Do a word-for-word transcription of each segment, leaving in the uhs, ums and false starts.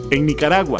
en Nicaragua.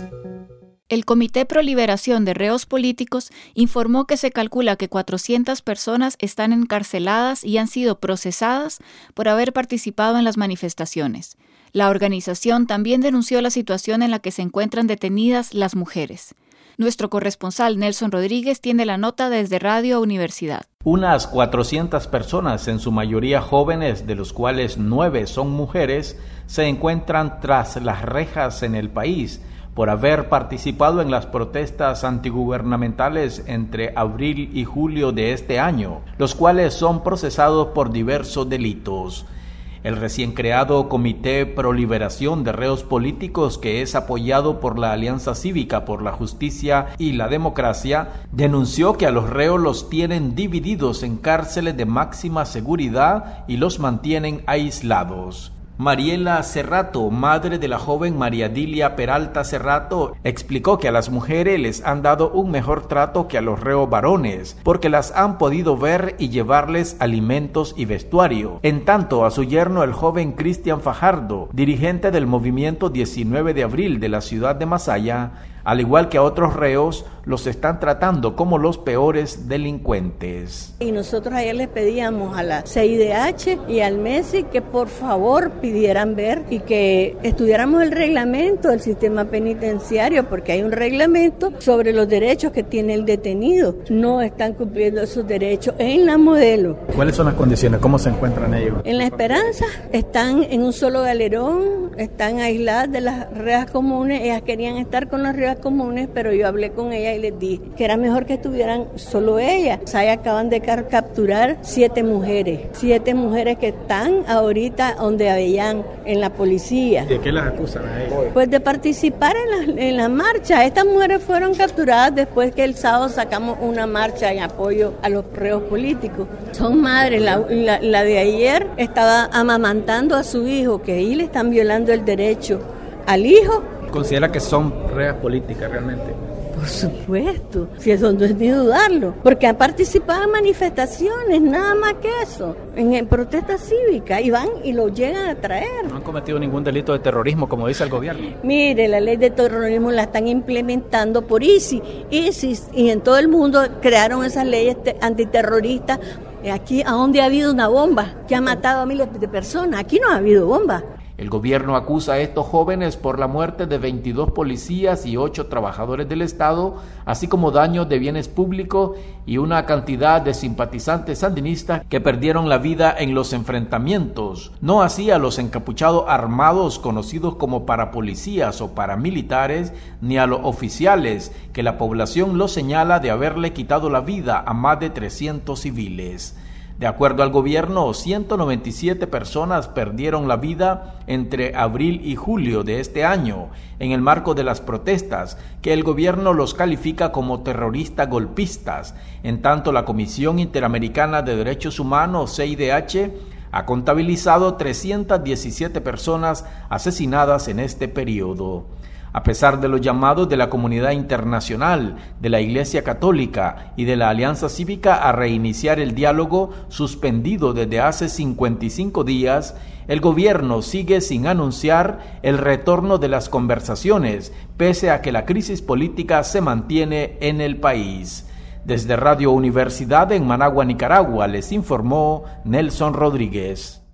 El Comité Pro Liberación de Reos Políticos informó que se calcula que cuatrocientas personas están encarceladas y han sido procesadas por haber participado en las manifestaciones. La organización también denunció la situación en la que se encuentran detenidas las mujeres. Nuestro corresponsal Nelson Rodríguez tiene la nota desde Radio Universidad. Unas cuatrocientas personas, en su mayoría jóvenes, de los cuales nueve son mujeres, se encuentran tras las rejas en el país por haber participado en las protestas antigubernamentales entre abril y julio de este año, los cuales son procesados por diversos delitos. El recién creado Comité Pro Liberación de Reos Políticos, que es apoyado por la Alianza Cívica por la Justicia y la Democracia, denunció que a los reos los tienen divididos en cárceles de máxima seguridad y los mantienen aislados. Mariela Cerrato, madre de la joven María Dilia Peralta Cerrato, explicó que a las mujeres les han dado un mejor trato que a los reos varones, porque las han podido ver y llevarles alimentos y vestuario. En tanto, a su yerno, el joven Cristian Fajardo, dirigente del movimiento diecinueve de abril de la ciudad de Masaya, al igual que a otros reos, los están tratando como los peores delincuentes. Y nosotros ayer les pedíamos a la C I D H y al MESI que por favor pidieran ver y que estudiáramos el reglamento del sistema penitenciario, porque hay un reglamento sobre los derechos que tiene el detenido. No están cumpliendo esos derechos en la modelo. ¿Cuáles son las condiciones? ¿Cómo se encuentran ellos? En La Esperanza están en un solo galerón, están aisladas de las rejas comunes. Ellas querían estar con las rejas comunes, pero yo hablé con ella y les dije que era mejor que estuvieran solo ellas. Ahí acaban de capturar siete mujeres, siete mujeres que están ahorita donde habían en la policía. ¿De qué las acusan a ellas? Pues de participar en la, en la marcha. Estas mujeres fueron capturadas después que el sábado sacamos una marcha en apoyo a los reos políticos. Son madres, la, la, la de ayer estaba amamantando a su hijo, que ahí le están violando el derecho al hijo. ¿Considera que son reas políticas realmente? Por supuesto, si eso no es ni dudarlo, porque han participado en manifestaciones, nada más que eso, en, en protestas cívicas, y van y lo llegan a traer. No han cometido ningún delito de terrorismo, como dice el gobierno. Mire, la ley de terrorismo la están implementando por ISIS, ISIS, y en todo el mundo crearon esas leyes antiterroristas. Aquí, ¿a dónde ha habido una bomba que ha matado a miles de personas? Aquí no ha habido bomba. El gobierno acusa a estos jóvenes por la muerte de veintidós policías y ocho trabajadores del Estado, así como daños de bienes públicos y una cantidad de simpatizantes sandinistas que perdieron la vida en los enfrentamientos. No así a los encapuchados armados conocidos como parapolicías o paramilitares, ni a los oficiales, que la población los señala de haberle quitado la vida a más de trescientos civiles. De acuerdo al gobierno, ciento noventa y siete personas perdieron la vida entre abril y julio de este año en el marco de las protestas, que el gobierno los califica como terroristas golpistas. En tanto, la Comisión Interamericana de Derechos Humanos, C I D H, ha contabilizado trescientas diecisiete personas asesinadas en este periodo. A pesar de los llamados de la comunidad internacional, de la Iglesia Católica y de la Alianza Cívica a reiniciar el diálogo suspendido desde hace cincuenta y cinco días, el gobierno sigue sin anunciar el retorno de las conversaciones, pese a que la crisis política se mantiene en el país. Desde Radio Universidad en Managua, Nicaragua, les informó Nelson Rodríguez.